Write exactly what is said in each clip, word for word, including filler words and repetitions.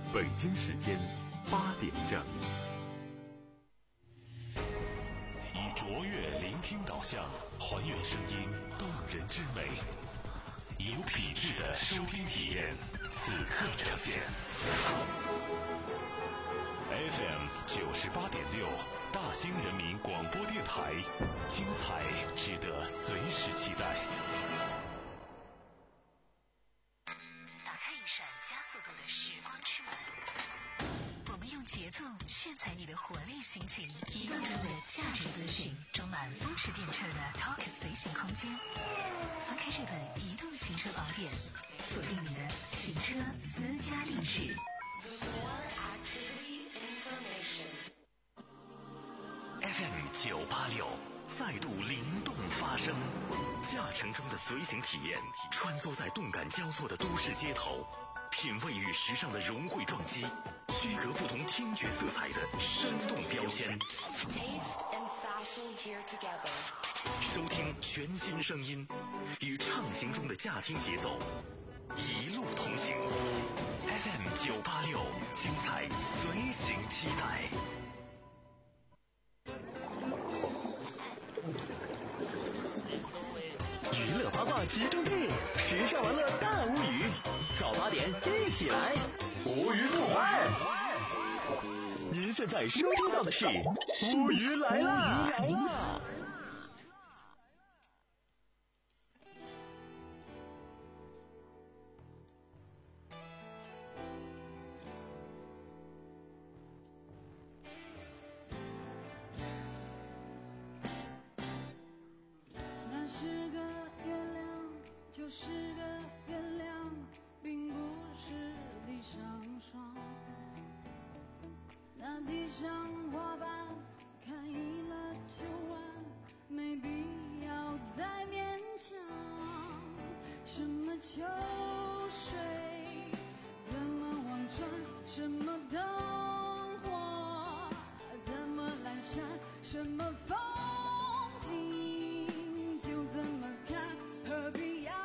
北京时间八点整。 以卓越聆听导向，还原声音动人之美，以有品质的收听体验，此刻呈现。F M 九十八点六，大兴人民广播电台，精彩值得随时期待。 打开一扇加速度的时光之门，我们用节奏炫彩你的活力心情，移动中的价值资讯，装满风驰电掣的 Talk 随行空间。翻开这本移动行车宝典，锁定你的行车私家定制。 F M 九八六再度灵动发声，驾乘中的随行体验，穿梭在动感交错的都市街头，品味与时尚的融汇撞击，区隔不同听觉色彩的生动标签。收听全新声音，与畅行中的驾听节奏，一路同行。F M 九八六，精彩随行期待。 娱乐八卦集中地，时尚玩乐大无语，早八点一起来，无鱼不欢。您现在收听到的是无鱼来啦！ 就是个月亮，并不是地上霜。那地上花瓣开了就完，没必要再勉强。什么秋水，怎么望穿，什么灯火，怎么阑珊，什么风景，就怎么看，何必要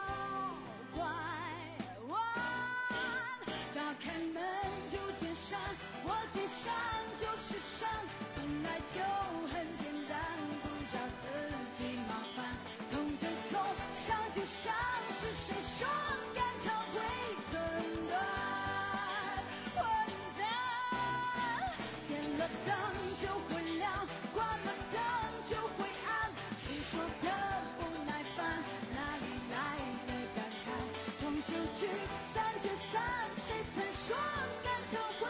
我见山就是山，本来就很简单，不找自己麻烦，痛就痛，伤就伤，是谁说肝肠会寸断？混蛋！点了灯就会亮，关了灯就会暗，谁说的不耐烦？哪里来的感慨？痛就聚，散就散，谁曾说肝肠会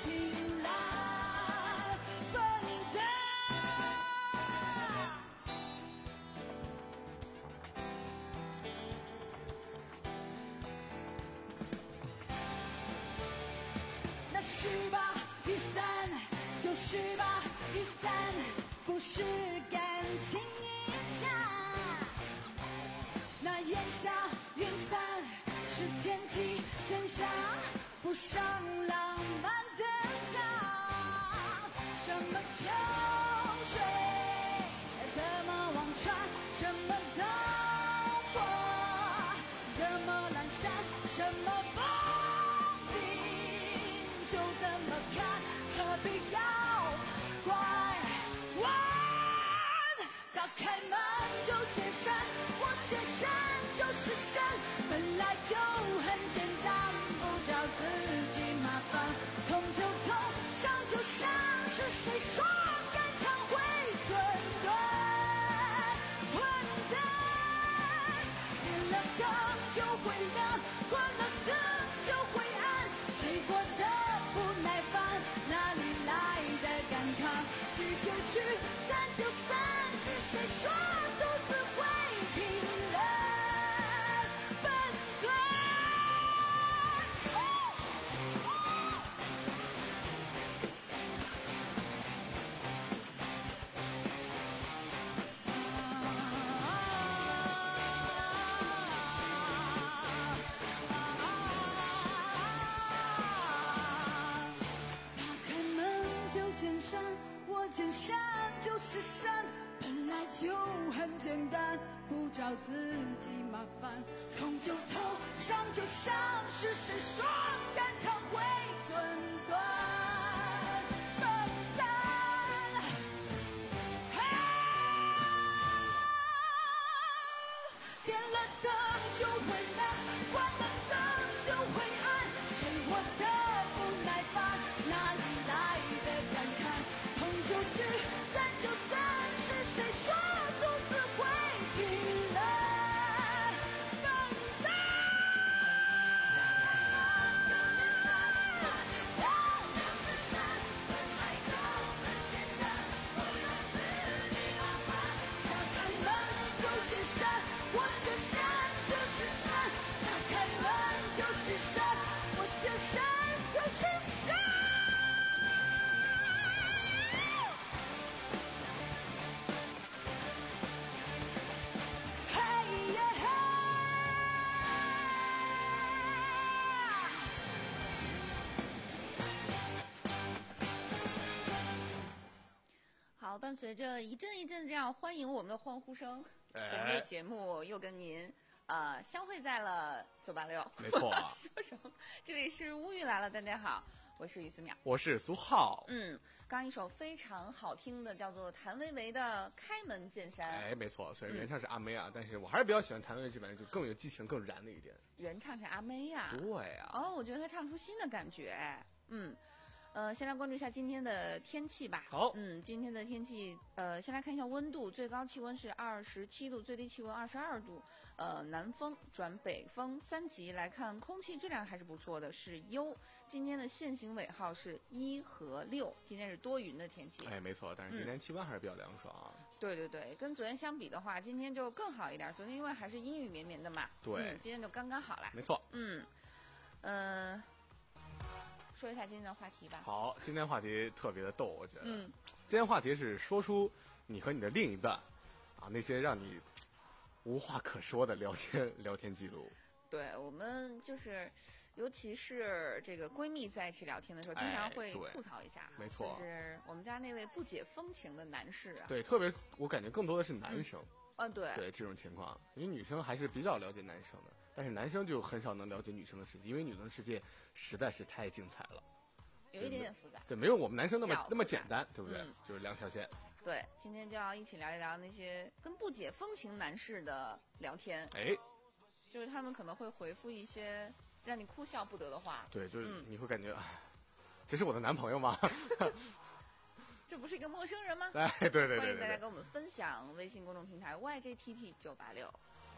是吧？雨伞就是吧，雨伞不是感情影响。那烟消云散是天机现象，不上浪漫的当。什么秋水，怎么望穿，什么灯火，怎么阑珊，什么风就怎么看，何必要拐弯？早开门就见山，我见山就是山，本来就很简单，不找自己麻烦，痛就痛，伤就伤，是谁说肝肠会寸断？混蛋！点了灯就会亮，关了灯就会暗，谁活得哪里来的感慨？聚就聚，散就散，是谁说独自会平人笨蛋？我见山就是山，本来就很简单，不找自己麻烦，痛就痛，伤就伤，是谁说肝肠会寸伴随着一阵一阵这样欢迎我们的欢呼声， 哎本期的节目又跟您呃相会在了九八六。 没错啊说什么？这里是乌玉来了，大家好，我是于思淼。 我是苏浩。 嗯，刚一首非常好听的，叫做谭维维的《开门见山》。 哎，没错，虽然原唱是阿妹啊，嗯、但是我还是比较喜欢谭维维这版，就更有激情、更燃的一点。 原唱是阿妹呀、啊。 对呀、 啊。哦，我觉得她唱出新的感觉。嗯。呃，先来关注一下今天的天气吧。 好， 嗯，今天的天气，呃，先来看一下温度，最高气温是二十七度，最低气温二十二度。呃，南风转北风三级。来看空气质量还是不错的，是优。今天的限行尾号是一和六，今天是多云的天气。 哎，没错，但是今天气温还是比较凉爽啊。 嗯、对对对，跟昨天相比的话，今天就更好一点。昨天因为还是阴雨绵绵的嘛， 对， 嗯、今天就刚刚好了。 没错， 嗯，嗯、呃。说一下今天的话题吧。 好，今天话题特别的逗，我觉得。 嗯。 今天话题是说出你和你的另一半，啊，那些让你无话可说的聊天聊天记录。 对，我们就是，尤其是这个闺蜜在一起聊天的时候，经常会吐槽一下。 哎、没错。 就是我们家那位不解风情的男士啊。 对，特别我感觉更多的是男生。 嗯，嗯对。 对这种情况，因为女生还是比较了解男生的。但是男生就很少能了解女生的世界，因为女生的世界实在是太精彩了， 有一点点复杂。 对，没有我们男生那么那么简单，对不对？ 嗯、 就是两条线。 对，今天就要一起聊一聊那些跟不解风情男士的聊天。 哎， 就是他们可能会回复一些让你哭笑不得的话。 对，就是嗯、 你会感觉，哎，这是我的男朋友吗？ 这不是一个陌生人吗？ 哎，对对对对对， 欢迎大家跟我们分享微信公众平台 Y J T P 九八六。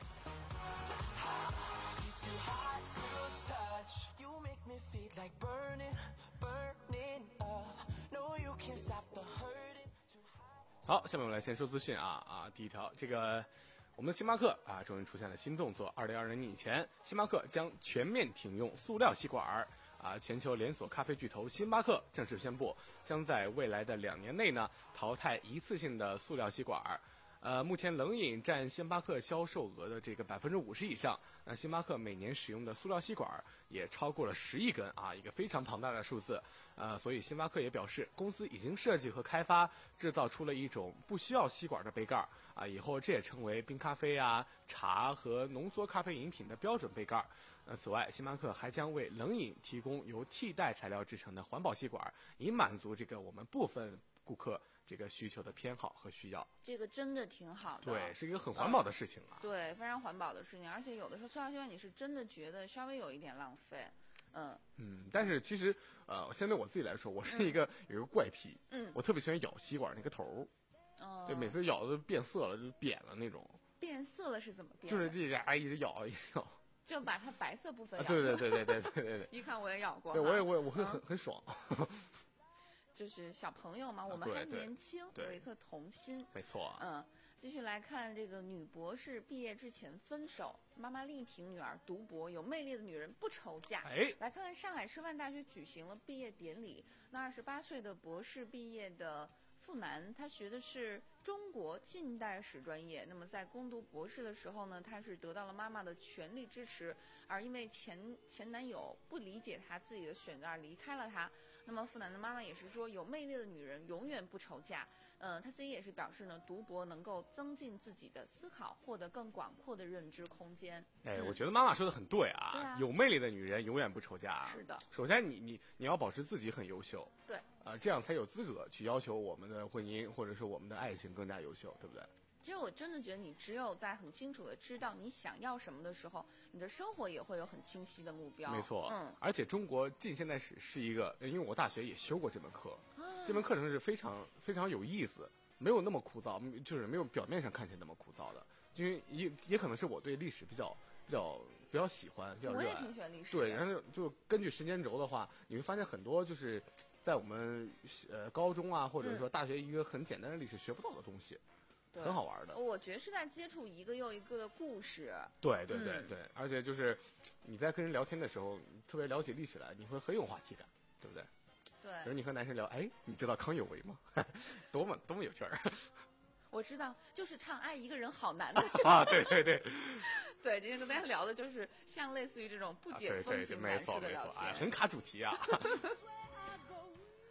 好，下面我们来先说资讯啊啊！第一条，这个我们的星巴克啊，终于出现了新动作。二零二零年以前，星巴克将全面停用塑料吸管。啊，全球连锁咖啡巨头星巴克正式宣布，将在未来的两年内呢淘汰一次性的塑料吸管。呃，目前冷饮占星巴克销售额的这个百分之五十以上。那星巴克每年使用的塑料吸管也超过了十亿根啊，一个非常庞大的数字。呃，所以星巴克也表示，公司已经设计和开发制造出了一种不需要吸管的杯盖啊，以后这也成为冰咖啡啊、茶和浓缩咖啡饮品的标准杯盖。呃，此外，星巴克还将为冷饮提供由替代材料制成的环保吸管，以满足这个我们部分顾客这个需求的偏好和需要。这个真的挺好的，对，是一个很环保的事情啊、嗯。对，非常环保的事情，而且有的时候塑料吸管你是真的觉得稍微有一点浪费。嗯嗯，但是其实呃，相对我自己来说，我是一个、嗯、有一个怪癖，嗯，我特别喜欢咬吸管那个头，哦，对，每次咬的变色了，就扁了那种。变色了是怎么变？就是这家一直咬一直咬。就把它白色部分咬、啊、对对对对对对对对，一看我也咬过，对，我也我也我会很、嗯、很爽。就是小朋友嘛，我们还年轻，有一颗童心，没错。嗯，继续来看这个女博士毕业之前分手，妈妈力挺女儿读博，有魅力的女人不愁嫁。哎，来看看上海师范大学举行了毕业典礼，那二十八岁的博士毕业的傅楠，他学的是中国近代史专业。那么在攻读博士的时候呢，他是得到了妈妈的全力支持，而因为前前男友不理解他自己的选择而离开了他。那么傅楠的妈妈也是说，有魅力的女人永远不愁嫁。呃，他自己也是表示呢，读博能够增进自己的思考，获得更广阔的认知空间。哎，嗯、我觉得妈妈说的很对啊，对啊，有魅力的女人永远不愁嫁。是的，首先你你你要保持自己很优秀，对，啊、呃，这样才有资格去要求我们的婚姻或者是我们的爱情更加优秀，对不对？其实我真的觉得，你只有在很清楚的知道你想要什么的时候，你的生活也会有很清晰的目标。没错，嗯，而且中国近现代史是一个，因为我大学也修过这门课，啊、这门课程是非常非常有意思，没有那么枯燥，就是没有表面上看起来那么枯燥的，因为也也可能是我对历史比较比较比较喜欢，比较热爱。我也挺喜欢历史的。对，然后就根据时间轴的话，你会发现很多就是在我们呃高中啊，或者说大学一个很简单的历史学不到的东西。很好玩的，我觉得是在接触一个又一个的故事。对对对对、嗯，而且就是你在跟人聊天的时候，特别了解历史来，你会很有话题感，对不对？对。比如你和男生聊，哎，你知道康有为吗？多么多么有趣儿！我知道，就是唱《爱一个人好难》的啊，对对对。对，今天跟大家聊的就是像类似于这种不解风情男士的聊天，啊、对对对没错没错、哎，很卡主题啊。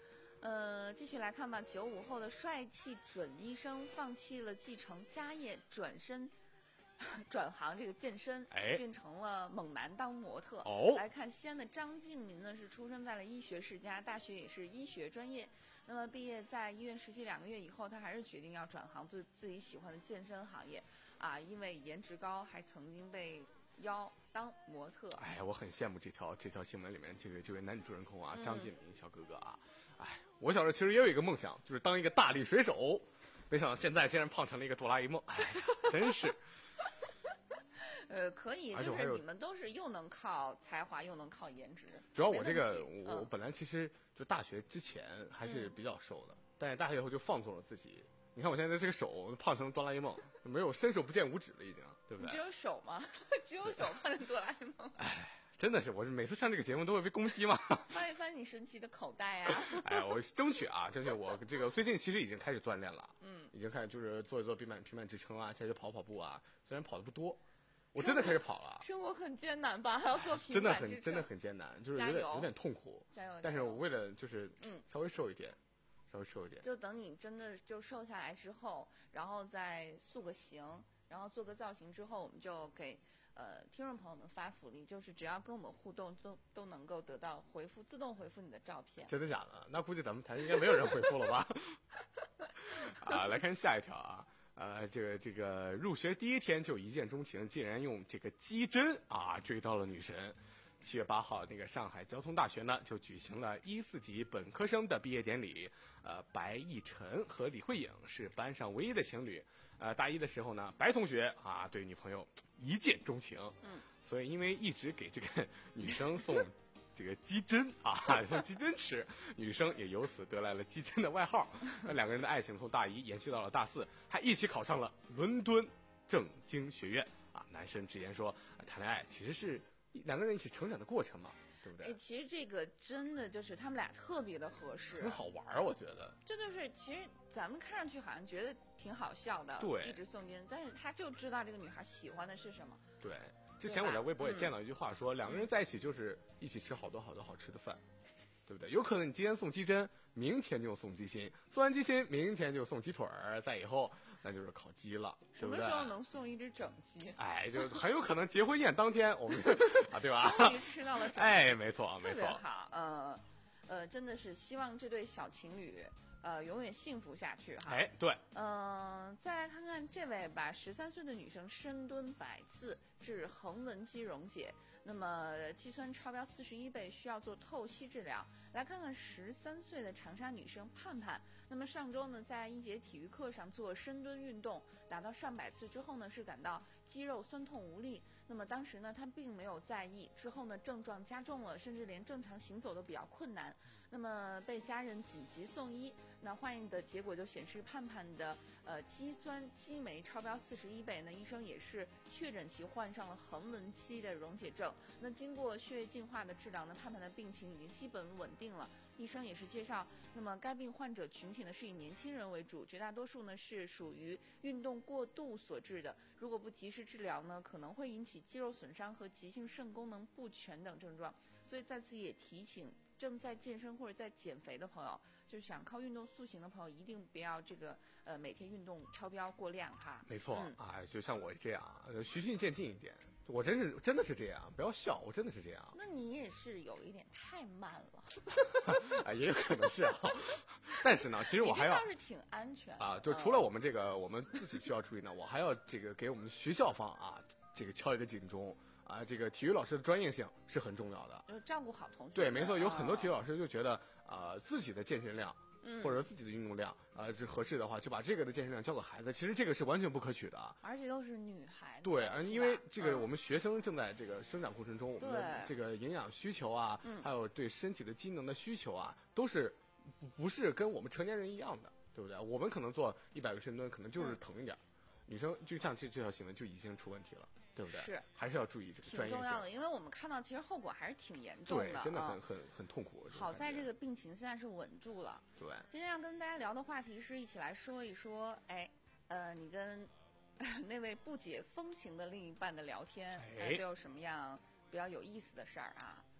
呃，继续来看吧。九五后的帅气准医生放弃了继承家业，转身转行这个健身， 哎变成了猛男当模特。 哦来看西安的张敬民呢，是出生在了医学世家，大学也是医学专业。那么毕业在医院实习两个月以后，他还是决定要转行做自己喜欢的健身行业啊，因为颜值高，还曾经被邀当模特。 哎，我很羡慕这条这条新闻里面这个这位男女主人公啊， 嗯张敬民小哥哥啊。哎，我小时候其实也有一个梦想，就是当一个大力水手，没想到现在竟然胖成了一个哆啦 A 梦，哎呀，真是。 呃，可以，就而且我还有是你们都是又能靠才华，又能靠颜值。 主要我这个没问题我我嗯本来其实就大学之前还是比较瘦的，但是大学以后就放纵了自己。你看我现在这个手胖成哆啦 A 梦，没有伸手不见五指了，已经，对不对？ 你只有手吗？只有手换成哆啦 A 梦。 真的是，我是每次上这个节目都会被攻击嘛。 翻一翻你神奇的口袋啊！ 哎，我争取啊，争取我这个最近其实已经开始锻炼了， 嗯， 已经开始就是做一做平板平板支撑啊，开始跑跑步啊，虽然跑的不多，我真的开始跑了。 生活很艰难吧？还要做平真的板支撑很真的很艰难，就是有加油点有点痛苦。 加油！加油但是我为了就是嗯稍微瘦一点，稍微瘦一点。 就等你真的就瘦下来之后，然后再塑个形，然后做个造型之后，我们就给呃听众朋友们发福利，就是只要跟我们互动，都都能够得到回复，自动回复你的照片。 真的假的？那估计咱们台应该没有人回复了吧？啊，来看下一条啊。呃，这个这个入学第一天就一见钟情，竟然用这个击针啊追到了女神。七月八号，那个上海交通大学呢就举行了一四级本科生的毕业典礼。呃，白亦晨和李慧颖是班上唯一的情侣。呃，大一的时候呢，白同学啊对女朋友一见钟情， 嗯， 所以因为一直给这个女生送这个鸡胗啊，送鸡胗吃，女生也由此得来了鸡胗的外号。那两个人的爱情从大一延续到了大四，还一起考上了伦敦政经学院啊。男生直言说，啊谈恋爱其实是两个人一起成长的过程嘛，对不哎， 对？ 其实这个真的就是他们俩特别的合适很，好玩儿，我觉得。 这就是其实咱们看上去好像觉得挺好笑的， 对一直送金，但是他就知道这个女孩喜欢的是什么。 对，之前我在微博也见到一句话说，两个人在一起就是一起吃好多好多好吃的饭，对不对？有可能你今天送鸡胗，明天就送鸡心，送完鸡心，明天就送鸡腿儿，再以后那就是烤鸡了，对不对什么时？候能送一只整鸡？ 哎，就很有可能结婚宴当天我们啊，对吧？ 终于吃到了整鸡， 哎，没错，没特别错。 好。呃呃，真的是希望这对小情侣呃永远幸福下去哈。 哎，对， 嗯，再来看看这位吧，十三岁的女生深蹲百次治横纹肌溶解，那么肌酸超标四十一倍，需要做透析治疗。来看看十三岁的长沙女生盼盼，那么上周呢，在一节体育课上做深蹲运动，达到上百次之后呢，是感到肌肉酸痛无力。那么当时呢，她并没有在意，之后呢，症状加重了，甚至连正常行走都比较困难。那么被家人紧急送医，那化验的结果就显示盼盼的呃肌酸激酶超标四十一倍，那医生也是确诊其患上了横纹期的溶解症。那经过血液净化的治疗呢，盼盼的病情已经基本稳定了。医生也是介绍，那么该病患者群体呢是以年轻人为主，绝大多数呢是属于运动过度所致的。如果不及时治疗呢，可能会引起肌肉损伤和急性肾功能不全等症状。所以在此也提醒正在健身或者在减肥的朋友，就是想靠运动塑形的朋友，一定不要这个呃每天运动超标过量哈。 没错嗯啊，就像我这样，呃循序渐进一点。我真是真的是这样，不要笑，我真的是这样。 那你也是有一点太慢了， 啊，也有可能是啊。但是呢，其实我还要你这倒是挺安全的啊，就除了我们这个我们自己需要注意呢，我还要这个给我们学校方啊，这个敲一个警钟啊，这个体育老师的专业性是很重要的。 就照顾好同学。 对，没错，有很多体育育， 老师就觉得啊、呃自己的健身量。 嗯或者自己的运动量，啊、呃，这合适的话，就把这个的健身量交给孩子。其实这个是完全不可取的啊。 而且都是女孩子。 对， 是吧因为这个嗯我们学生正在这个生长过程中，我们的对这个营养需求啊， 嗯还有对身体的机能的需求啊，都是不不是跟我们成年人一样的，对不对？我们可能做一百个深蹲，可能就是嗯疼一点儿，女生就像这这条新闻就已经出问题了，对不对？ 是， 还是要注意这个挺专业性。 重要的，因为我们看到其实后果还是挺严重对，真的啊很很很痛苦。 好在这个个病情现在是稳住了。 对。 今天要跟大家聊的话题是一起来说一说，哎，呃，你跟那位不解风情的另一半的聊天， 哎呃都有什么样比较有意思的事儿啊？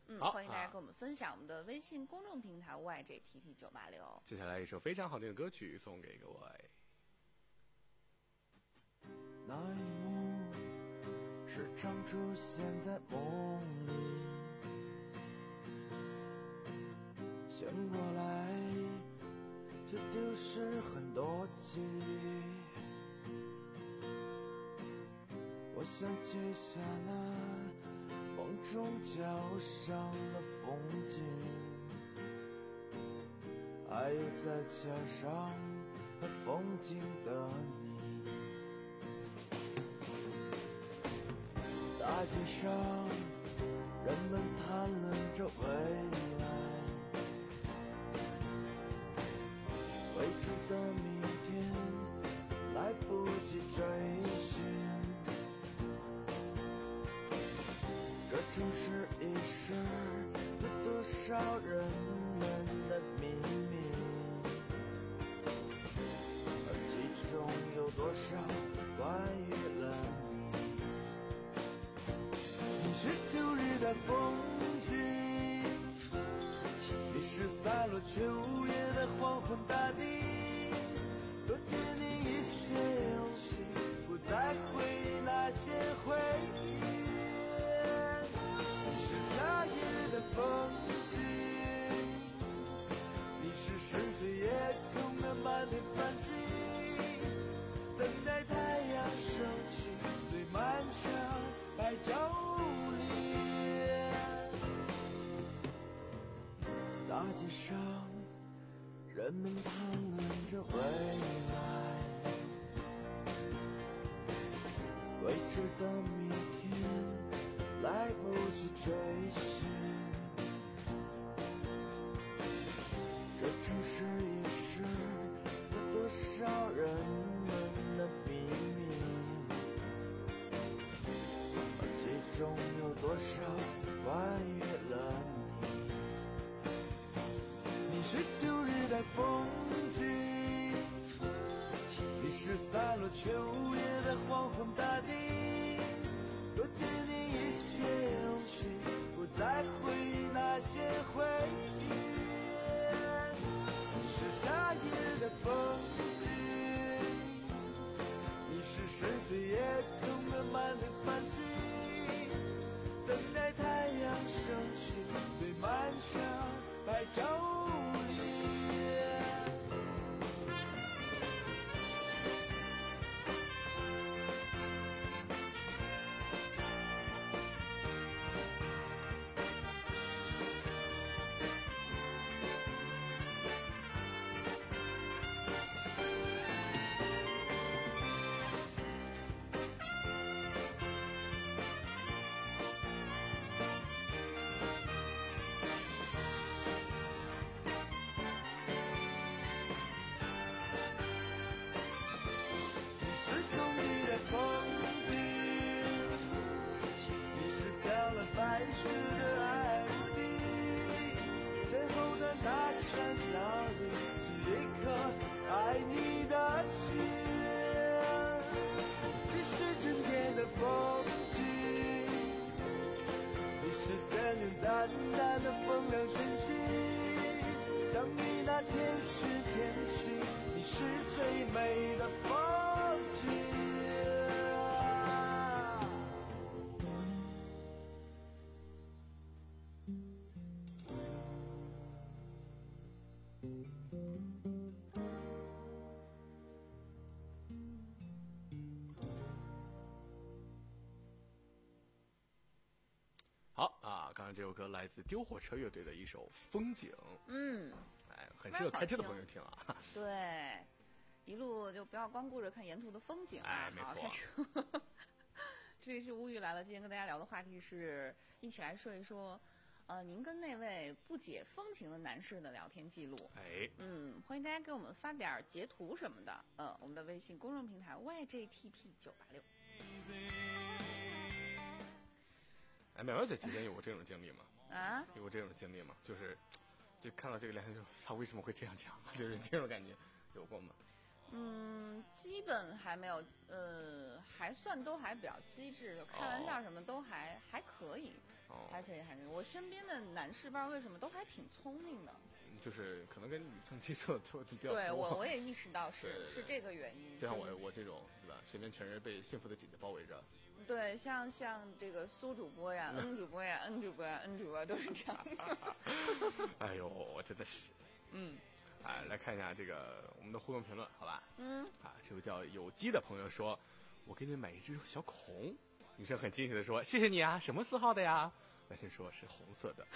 嗯， 好欢迎大家啊跟我们分享我们的微信公众平台 Y J T T 九八六。 接下来一首非常好听的歌曲送给各位。 那一幕时常出现在梦里，醒过来却丢失很多记忆。我想记下那梦中桥上的风景，还有在桥上看风景的你。大街上，人们谈论着未来，未知的明天来不及追寻。这城市已是有多少人们的秘密，而其中有多少关于了你。你是秋日的风景，你是散落秋叶的黄昏大地，多借你一些勇气，不再回忆那些回忆。你是夏夜的风景，你是深邃夜空的满天繁星，等待太阳升起最漫长白昼里。大街上，人们谈论着未来，未知的明天来不及追寻。这城市已是有多少人们的秘密，而其中有多少关于了你。你是秋日的风景，你是散落秋叶的黄昏大地，多借你一些勇气，不再回忆那些回忆。你是夏夜的风景，你是深邃夜空的满天繁星，等待太阳升起最漫长白昼里。淡淡的风凉晨曦，相遇那天是天气，你是最美的风景。 好啊，刚才这首歌来自丢火车乐队的一首《风景》， 嗯， 哎，很适合开车的朋友听啊。 对，一路就不要光顾着看沿途的风景啊， 哎没错好好开车。这里是无语来了，今天跟大家聊的话题是一起来说一说，呃，您跟那位不解风情的男士的聊天记录。 哎， 嗯，欢迎大家给我们发点截图什么的，呃，我们的微信公众平台 Y J T T 九八六。 哎，淼淼姐之前有过这种经历吗？ 啊， 有过这种经历吗？就是，就看到这个聊天就他为什么会这样讲？就是这种感觉，有过吗？ 嗯，基本还没有，呃，还算都还比较机智，就开玩笑什么都还、还可以。 哦， 还可以，还可以。我身边的男士不知道为什么都还挺聪明的。 就是可能跟女生接触的都比较多。 对我我也意识到是对对对是这个原因。 就像我我这种对吧，身边全是被幸福的姐姐包围着。 对，像像这个苏主播呀、恩主播呀、恩主播呀、恩主播都是这样。 哎呦，我真的是， 嗯， 哎，来看一下这个我们的互动评论，好吧？ 嗯， 啊，这位叫有机的朋友说，我给你买一只小口红。女生很惊喜的说，谢谢你啊，什么色号的呀？男生说是红色的。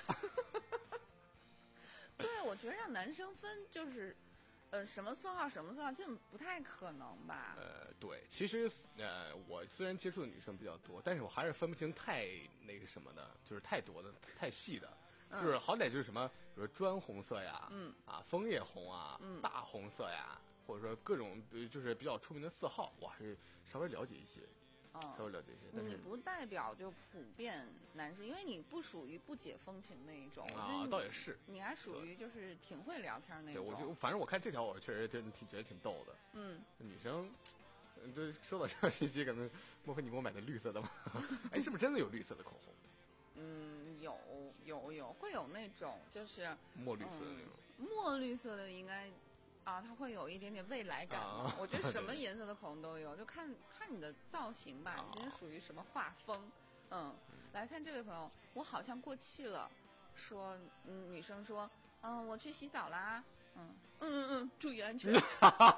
对，我觉得让男生分就是，呃，什么色号什么色号，基本不太可能吧？ 呃，对，其实呃，我虽然接触的女生比较多，但是我还是分不清太那个什么的，就是太多的、太细的， 嗯、 就是好歹就是什么，比如砖红色呀， 嗯， 啊，枫叶红啊， 嗯， 大红色呀，或者说各种就是比较出名的色号，我还是稍微了解一些。 哦， 稍微了解一些，但是你不代表就普遍男生，因为你不属于不解风情那一种啊，倒也是， 你还属于就是挺会聊天那种。 对，我就反正我看这条，我确实真挺觉得挺逗的。 嗯， 女生，这收到这样信息，可能莫非你给我买的绿色的吗？哎，是不是真的有绿色的口红？ 嗯，有有有，会有那种就是墨绿色的那种， 嗯、墨绿色的应该。啊，它会有一点点未来感嘛。 啊、 我觉得什么颜色的口红都有，就看看你的造型吧，你这是属于什么画风。嗯，来看这位朋友，我好像过气了，说，嗯，女生说，嗯，我去洗澡啦，嗯嗯嗯嗯，注意安全。有什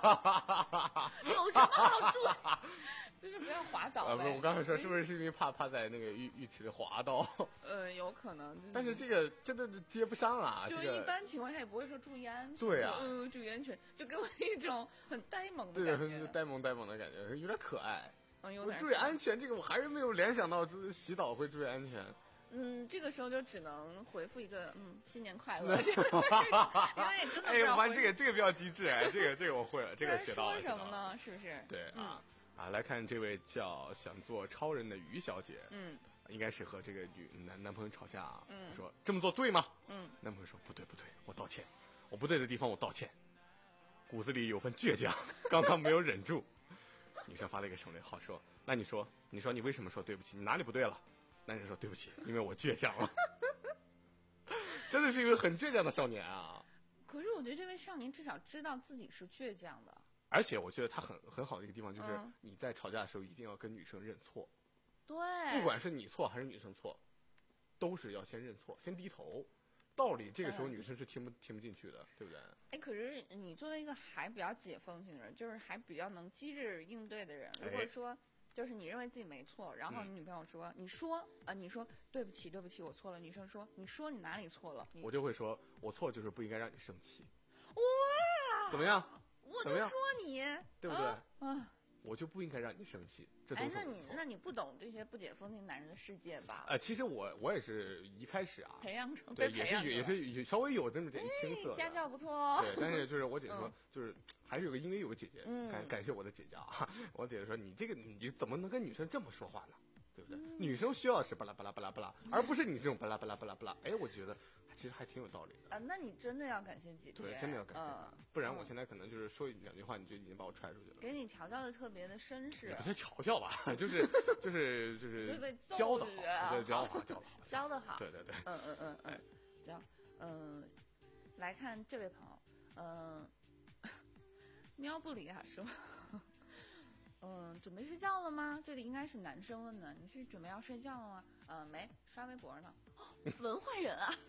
么好注意？就是不要滑倒。 啊，不是，我刚才说是不是是因为怕怕在那个浴浴池里滑倒？ 呃，有可能。就是、 但是这个真的接不上啊。 就这个、 一般情况下也不会说注意安全。 对啊， 嗯，注意安全，就给我一种很呆萌的感觉。 对，呆萌呆萌的感觉，有点可爱。 嗯，有点。 我注意安全，这个我还是没有联想到洗澡会注意安全。 嗯，这个时候就只能回复一个嗯，新年快乐。因为真的哎，玩这个这个比较机智哎，这个这个我会了，这个学到了。 说什么呢？是不是？ 对啊。啊，来看这位叫想做超人的于小姐， 嗯， 应该是和这个女男男朋友吵架啊， 嗯， 说这么做对吗？ 嗯， 男朋友说不对不对，我道歉，我不对的地方我道歉，骨子里有份倔强，刚刚没有忍住。女生发了一个省略号说，那你说，你说你为什么说对不起？你哪里不对了？男生说对不起，因为我倔强了。真的是一个很倔强的少年啊。 可是我觉得这位少年至少知道自己是倔强的。 而且我觉得他很很好的一个地方就是嗯， 你在吵架的时候一定要跟女生认错。 对， 不管是你错还是女生错，都是要先认错，先低头。道理这个时候女生是听不、嗯、听不进去的，对不对？ 哎，可是你作为一个还比较解风情的人，就是还比较能机智应对的人，如果说就是你认为自己没错，然后你女朋友说，嗯、你说啊、呃，你说对不起，对不起，我错了。女生说，你说你哪里错了？ 我就会说，我错就是不应该让你生气。 哇， 怎么样？ 我就说你， 对不对？ 啊，啊我就不应该让你生气。这都是哎，那你那你不懂这些不解风情男人的世界吧？ 呃，其实我我也是一开始啊， 培养成对，也是也是也稍微有这么点青涩、 哎，家教不错哦。 对，但是就是我姐说，嗯、就是还是有个因为有个姐姐， 嗯、 感感谢我的姐姐啊。我姐姐说，你这个你怎么能跟女生这么说话呢？对不对？嗯、女生需要是巴拉巴拉巴拉巴拉，而不是你这种巴拉巴拉巴拉巴拉。哎，我觉得其实还挺有道理的。 啊，那你真的要感谢姐姐， 对，真的要感谢她， 嗯、 不然我现在可能就是说两句话，你就已经把我踹出去了。 给你调教的特别的绅士， 也不是调教吧，就是就是就是教的好，对，教的好，教的好， 教的好， 对对对， 嗯嗯嗯嗯，教，嗯，来看这位朋友，嗯，喵不理啊说。嗯，准备睡觉了吗？这里应该是男生问的，你是准备要睡觉了吗？嗯，没，刷微博呢。哦，文化人啊！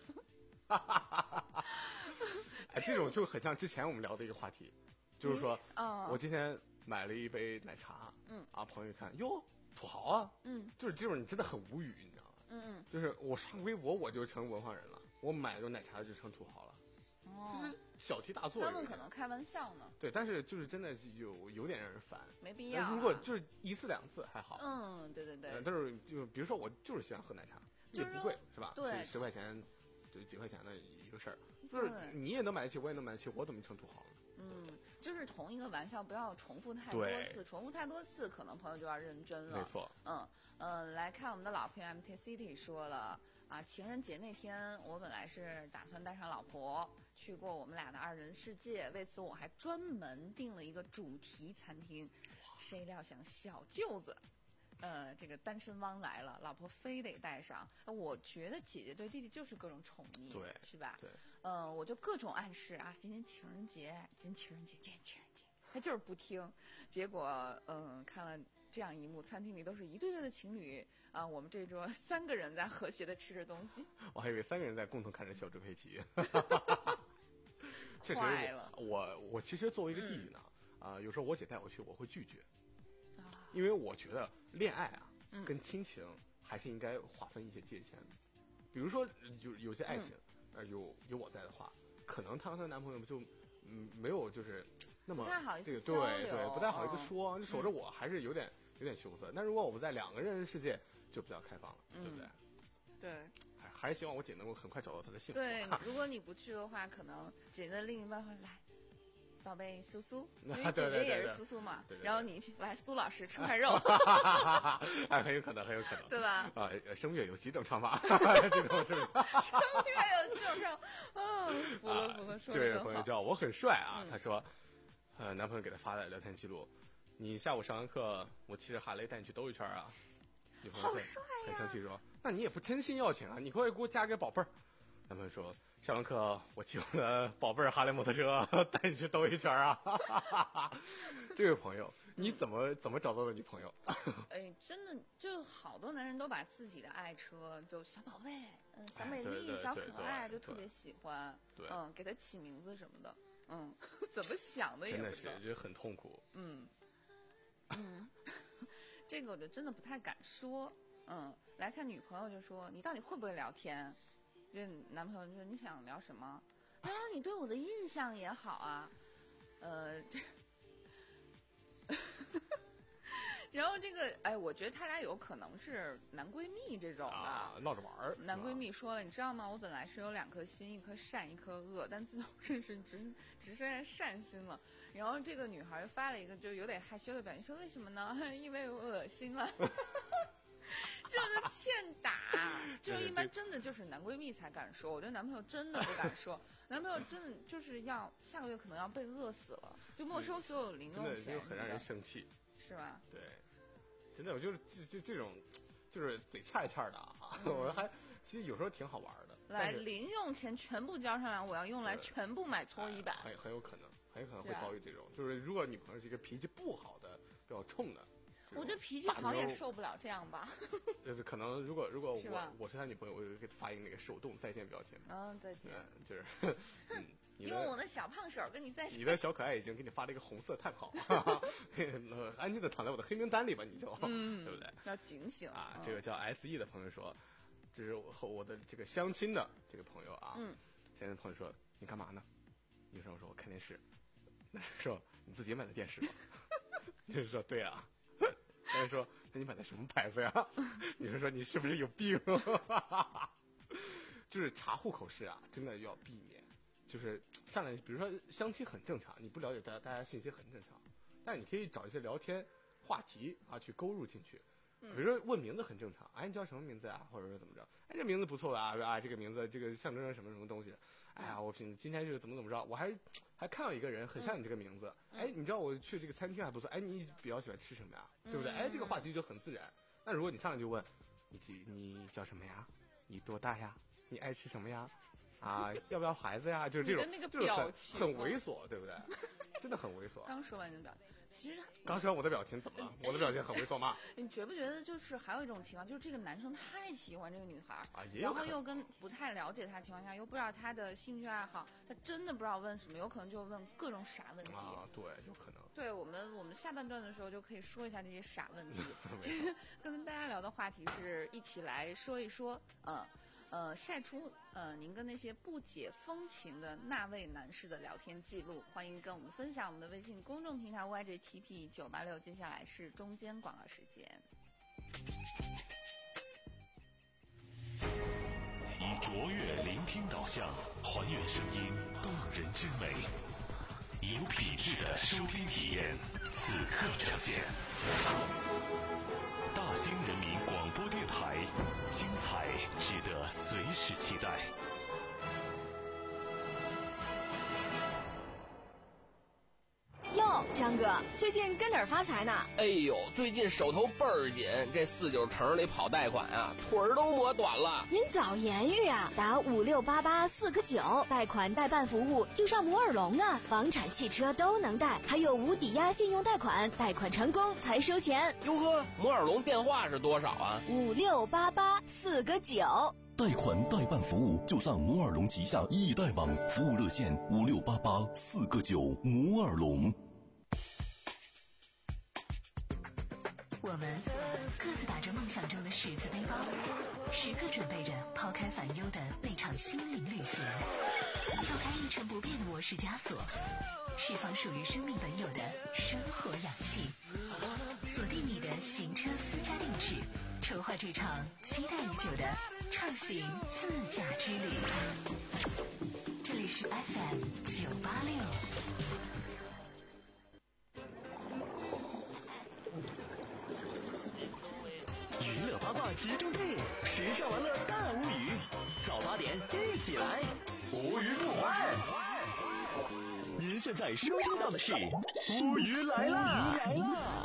哎，这种就很像之前我们聊的一个话题，就是说， 嗯、 我今天买了一杯奶茶， 嗯， 啊，朋友一看，哟，土豪啊， 嗯， 就是这种你真的很无语，你知道吗？ 嗯嗯， 就是我上微博我就成文化人了，我买个奶茶就成土豪了。 哦， 就是小题大做。 他们可能开玩笑呢。 对，但是就是真的有有点让人烦， 没必要、啊。 如果就是一次两次还好。 嗯，对对对。 呃、但是就比如说我就是喜欢喝奶茶，也不贵是吧？ 对， 十块钱就几块钱的一个事儿，就是你也能买得起，我也能买得起，我怎么成土豪了？ 嗯，就是同一个玩笑不要重复太多次，重复太多次可能朋友就要认真了。 没错。 嗯呃，来看我们的老朋友 M T City 说了啊，情人节那天我本来是打算带上老婆去过我们俩的二人世界，为此我还专门订了一个主题餐厅，谁料想小舅子呃，这个单身汪来了，老婆非得带上。我觉得姐姐对弟弟就是各种宠溺， 对， 是吧？ 对， 嗯、呃，我就各种暗示啊，今天情人节，今天情人节，今天情人节，他就是不听。结果，嗯、呃，看了这样一幕，餐厅里都是一对对的情侣啊、呃，我们这桌三个人在和谐的吃着东西。 我还以为三个人在共同看着小猪佩奇。确实我，我我其实作为一个弟弟呢，啊、嗯呃，有时候我姐带我去，我会拒绝。因为我觉得恋爱啊，嗯、跟亲情还是应该划分一些界限的。比如说，有有些爱情，嗯、呃，有有我在的话，可能她和她男朋友就嗯没有就是那么不太好意思对对对，不太好意思说， 嗯、 守着我还是有点有点羞涩。但如果我们在两个人世界，就比较开放了， 嗯、 对不对？ 对。 还还是希望我姐能够很快找到她的幸福。 对，如果你不去的话，可能姐姐的另一半会来。宝贝苏苏，因为姐姐也是苏苏嘛， 对对对对然后你去来苏老师吃块肉， 哎，很有可能，很有可能， 对吧？ 啊，声乐有几种唱法，这种是不是？ 声乐有几种唱，嗯，服了服了，说这位朋友叫我很帅啊， 嗯、 他说，呃，男朋友给他发的聊天记录，你下午上完课，我骑着哈雷带你去兜一圈啊。女朋友好帅呀！ 很生气说，那你也不真心要钱啊，你快给我加个宝贝儿。男朋友说。下完课，我骑我的宝贝儿哈雷摩托车带你去兜一圈啊！这位朋友，你怎么怎么找到的女朋友？ 哎，真的，就好多男人都把自己的爱车，就小宝贝、嗯、小美丽、 哎、 小可爱，就特别喜欢。 对， 嗯，给他起名字什么的，嗯，怎么想的也真的不知道， 是，就很痛苦。 嗯嗯，这个我就真的不太敢说。嗯，来看女朋友就说，你到底会不会聊天？这男朋友就说你想聊什么？啊，你对我的印象也好啊，呃，这，然后这个哎，我觉得他俩有可能是男闺蜜这种的， 啊、闹着玩儿。 男闺蜜说了，你知道吗？我本来是有两颗心，一颗善，一颗恶，但自从认识只只剩下善心了。然后这个女孩发了一个就有点害羞的表情，说为什么呢？因为我恶心了。这就欠打，就一般真的就是男闺蜜才敢说，我觉得男朋友真的不敢说，男朋友真的就是要下个月可能要被饿死了，就没收所有零用钱， 真的就很让人生气， 是吧？ 对，真的我就是这这这种，就是嘴欠欠的啊，嗯、我还其实有时候挺好玩的。 来，零用钱全部交上来，我要用来全部买搓衣板， 很很有可能，很有可能会遭遇这种，啊、就是如果女朋友是一个脾气不好的、比较冲的。 我觉得脾气好也受不了这样吧。 就是可能，如果如果我是我是他女朋友，我就给他发一个那个手动在线表情。 嗯，再见。 嗯，就是，嗯， 用我的小胖手跟你在线。 你的小可爱已经给你发了一个红色叹号，安静的躺在我的黑名单里吧，你就， 嗯、 对不对？ 要警醒啊！ 嗯、 这个叫 S E 的朋友说，这是我和我的这个相亲的这个朋友啊。 嗯。 相亲的朋友说，你干嘛呢？女生说，我看电视。男生说，你自己买的电视吗？女生说，对啊。男生说，那你买的什么牌子呀？女生说，你是不是有病？就是查户口事啊，真的要避免。就是上来，比如说相亲很正常，你不了解大家大家信息很正常，但你可以找一些聊天话题啊去勾入进去。比如说问名字很正常，哎，你叫什么名字啊？或者说怎么着？哎，这名字不错啊，啊，这个名字这个象征着什么什么东西？哎呀，我今今天是怎么怎么着？我还还看到一个人很像你这个名字， 嗯、 哎，你知道我去这个餐厅还不错，哎，你比较喜欢吃什么呀？对不对？哎，这个话题就很自然。那如果你上来就问，你几你叫什么呀？你多大呀？你爱吃什么呀？啊，要不要孩子呀？就是这种， 那个就是很情很猥琐，对不对？真的很猥琐。 刚说完你的表情，其实刚说完我的表情怎么了？我的表情很猥琐吗？ 你觉不觉得就是还有一种情况，就是这个男生太喜欢这个女孩， 啊，也然后又跟不太了解她的情况下，又不知道她的兴趣爱好，他真的不知道问什么，有可能就问各种傻问题。 啊，对，有可能。 对我们，我们下半段的时候就可以说一下这些傻问题。其实跟大家聊的话题是一起来说一说，嗯。呃，晒出呃您跟那些不解风情的那位男士的聊天记录，欢迎跟我们分享我们的微信公众平台 Y J T P 九八六。接下来是中间广告时间。 以卓越聆听导向，还原声音动人之美，有品质的收听体验，此刻呈现。大兴人民广播电台，精彩值得随时期待。 哟， 哟，张哥，最近跟哪儿发财呢？ 哎呦，最近手头倍儿紧，这四九城里跑贷款啊，腿儿都磨短了。 您早言语啊，打五六八八四个九，贷款代办服务就上摩尔龙啊，房产、汽车都能贷，还有无抵押信用贷款，贷款成功才收钱。 哟呵，摩尔龙电话是多少啊？ 五六八八四个九。 贷款代办服务就上摩尔龙旗下易贷网，服务热线五六八八四个九。摩尔龙。 我们各自打着梦想中的十字背包，时刻准备着抛开烦忧的那场心灵旅行，跳开一成不变的模式枷锁，释放属于生命本有的生活氧气，锁定你的行车私家定制，筹划这场期待已久的畅行自驾之旅。这里是 F M 九八六。 娱乐八卦集中地，时尚玩乐大无语，早八点一起来，无语不欢。您现在收听到的是无语来啦！来啦！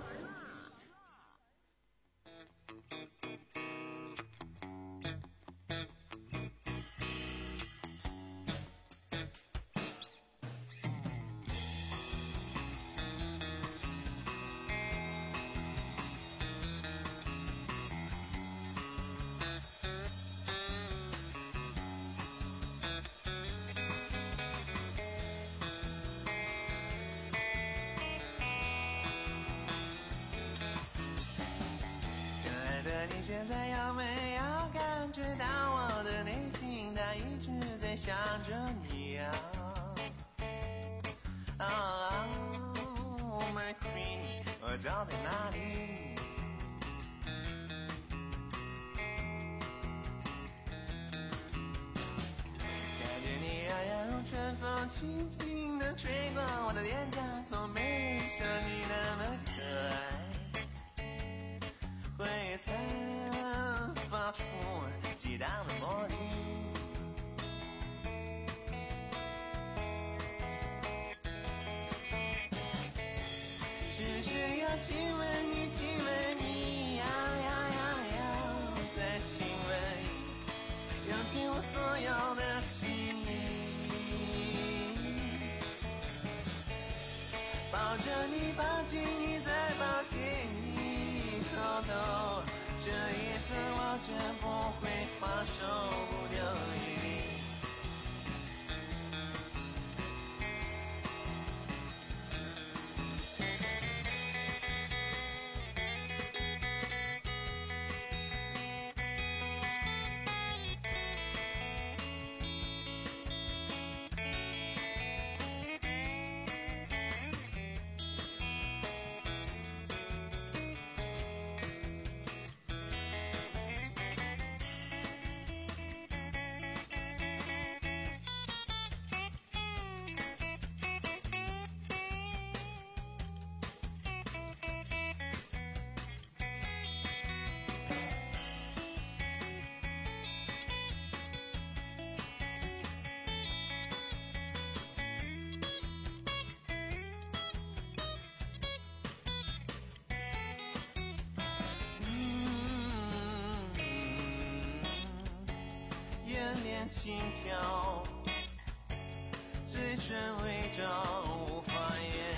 你现在有没有感觉到我的内心它一直在想着你呀、啊、Oh my queen， 我找在哪里？感觉你呀呀如春风，轻轻地吹过我的脸颊，从没人像你那么可爱。会散发出激荡的魔力，只需要亲吻你，亲吻你呀呀呀呀，再亲吻你，用尽我所有的记忆，抱着你，抱紧你，再抱紧你。偷偷，这一次我绝不会放手不留余地。连心跳，嘴唇微张无法言。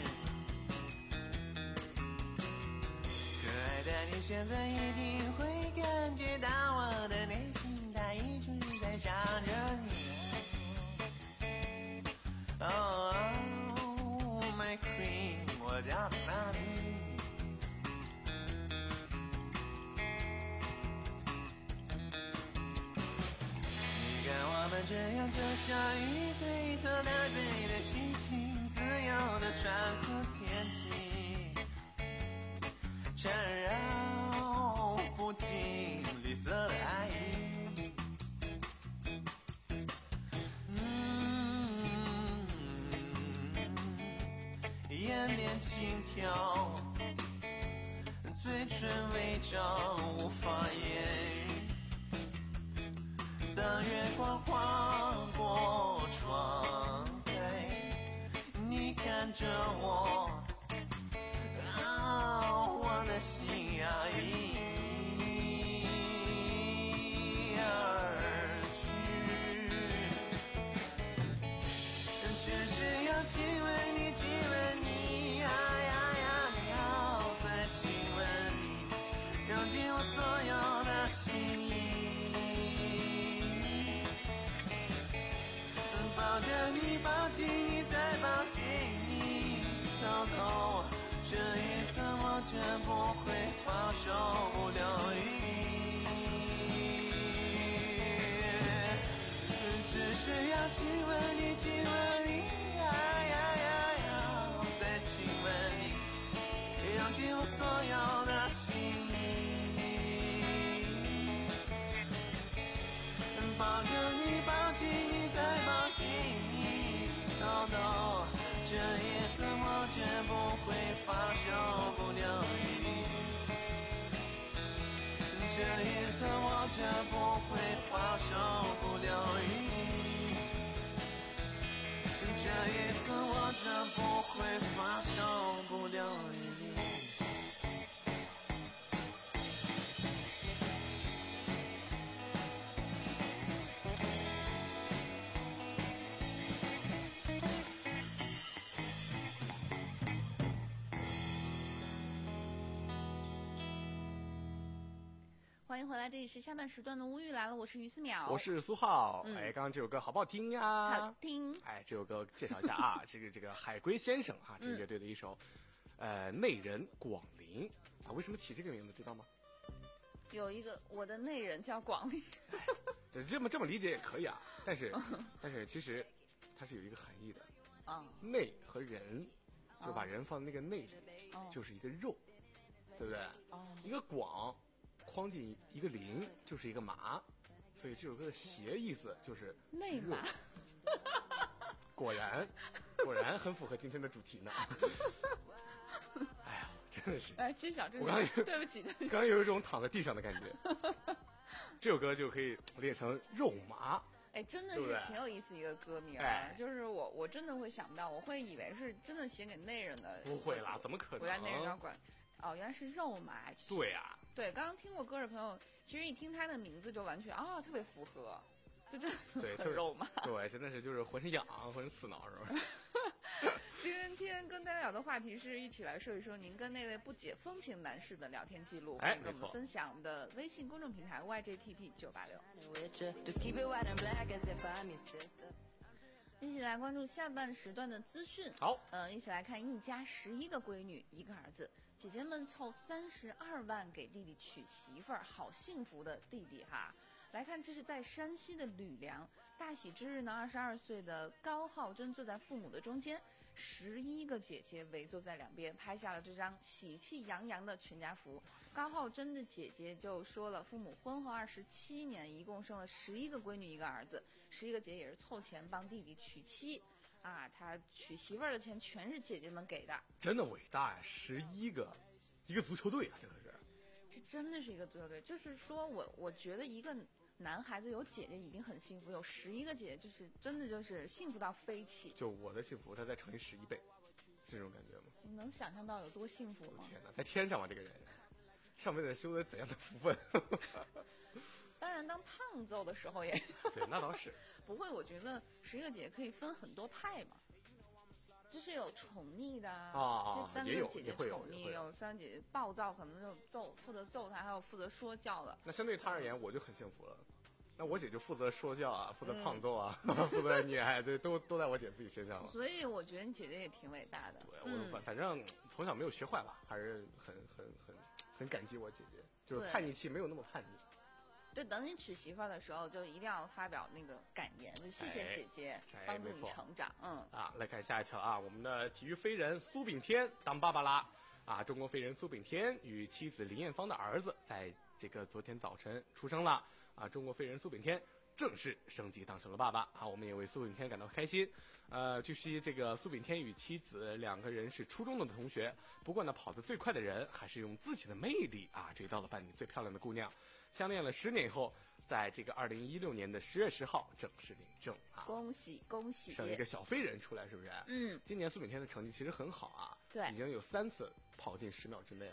可爱的你现在一定会感觉到我的内心它一直在想着你。Oh my queen， 我家在哪里？我们这样就像一对特大对的星星，自由的穿梭天际，缠绕不尽绿色的爱意。嗯，眼帘轻跳，嘴唇微张无法言。当月光划过窗台，你看着我的心啊，因你而去，只是要亲吻你，亲吻你，呀呀呀，要再亲吻你，用尽我所有的情意，抱着你，抱紧你，再抱紧你，偷偷。这一次我绝不会放手不留意，只是要亲吻你，亲吻你，呀呀呀，要再亲吻你，用尽我所有的情意，抱着你，抱紧你，再抱紧你，豆豆。这一次我绝不会放手不留意，这一次我绝不会放手不留意，这一次我绝不会放手不留意。 欢迎回来，这里是下半时段的无语来了，我是于思淼， 我是苏浩。 嗯、 哎，刚刚这首歌好不好听呀？ 好听。 哎，这首歌介绍一下啊，这个这个海龟先生啊，这个乐队的一首，嗯、呃，内人广陵啊，为什么起这个名字知道吗？ 有一个我的内人叫广陵， 哎，这么这么理解也可以啊，但是但是其实它是有一个含义的啊， 内和人就把人放在那个内里， 哦、 就是一个肉，对不对？ 哦， 一个广。框进一个零就是一个麻，所以这首歌的谐意思就是内麻。 果然，果然很符合今天的主题呢。哎呀，真的是。 来揭晓这首。 我刚刚对不起， 刚刚有一种躺在地上的感觉。这首歌就可以列成肉麻。 哎，真的是挺有意思一个歌名， 哎、 就是我我真的会想不到，我会以为是真的写给内人的。 不会啦，怎么可能？ 我家内人要管。哦，原来是肉麻。 对呀、啊。 对，刚刚听过歌的朋友，其实一听他的名字就完全啊、哦，特别符合，就这对很肉麻。 对，真的是就是浑身痒，浑身刺挠，是吧？ 今天跟大家聊的话题是一起来说一说您跟那位不解风情男士的聊天记录， 哎， 跟我们分享我们的微信公众平台 Y J T P 九八六。一起来关注下半时段的资讯。 好， 呃，一起来看一家十一个闺女一个儿子，姐姐们凑三十二万给弟弟娶媳妇儿，好幸福的弟弟哈！来看，这是在山西的吕梁，大喜之日呢，二十二岁的高浩真坐在父母的中间，十一个姐姐围坐在两边，拍下了这张喜气洋洋的全家福。高浩真的姐姐就说了，父母婚后二十七年，一共生了十一个闺女一个儿子，十一个姐也是凑钱帮弟弟娶妻。啊，他娶媳妇儿的钱全是姐姐们给的， 真的伟大呀！十一个，一个足球队啊，这可是。 这真的是一个足球队，就是说我我觉得一个男孩子有姐姐已经很幸福，有十一个姐姐就是真的就是幸福到飞起。 就我的幸福，他再乘以十一倍，是这种感觉吗？ 你能想象到有多幸福吗？ 天哪，在天上吗？这个人，上辈子修的怎样的福分？ 当然，当胖揍的时候也对，那倒是不会。我觉得十一个姐姐可以分很多派嘛，就是有宠溺的啊， 这三个姐姐宠溺， 有有三个姐姐暴躁，可能就揍负责揍她，还有负责说教的。 那相对她而言，我就很幸福了。那我姐就负责说教啊，负责胖揍啊，嗯、负责溺爱，对，都都在我姐自己身上了。 所以我觉得你姐姐也挺伟大的。 对，我反、嗯、反正从小没有学坏吧，还是很很很很感激我姐姐，就是叛逆期没有那么叛逆。 对，等你娶媳妇儿的时候，就一定要发表那个感言，就谢谢姐姐帮助你成长。嗯啊，来看下一条啊，我们的体育飞人苏炳添当爸爸啦！啊，中国飞人苏炳添与妻子林艳芳的儿子在这个昨天早晨出生了。啊，中国飞人苏炳添正式升级当成了爸爸啊，我们也为苏炳添感到开心。呃，据悉这个苏炳添与妻子两个人是初中的同学，不过呢，跑得最快的人还是用自己的魅力啊追到了班里最漂亮的姑娘。相恋了十年以后，在这个二零一六年的十月十号正式领证啊！ 恭喜恭喜！ 生一个小飞人出来，是不是？ 嗯， 今年苏炳添的成绩其实很好啊， 对， 已经有三次跑进十秒之内了。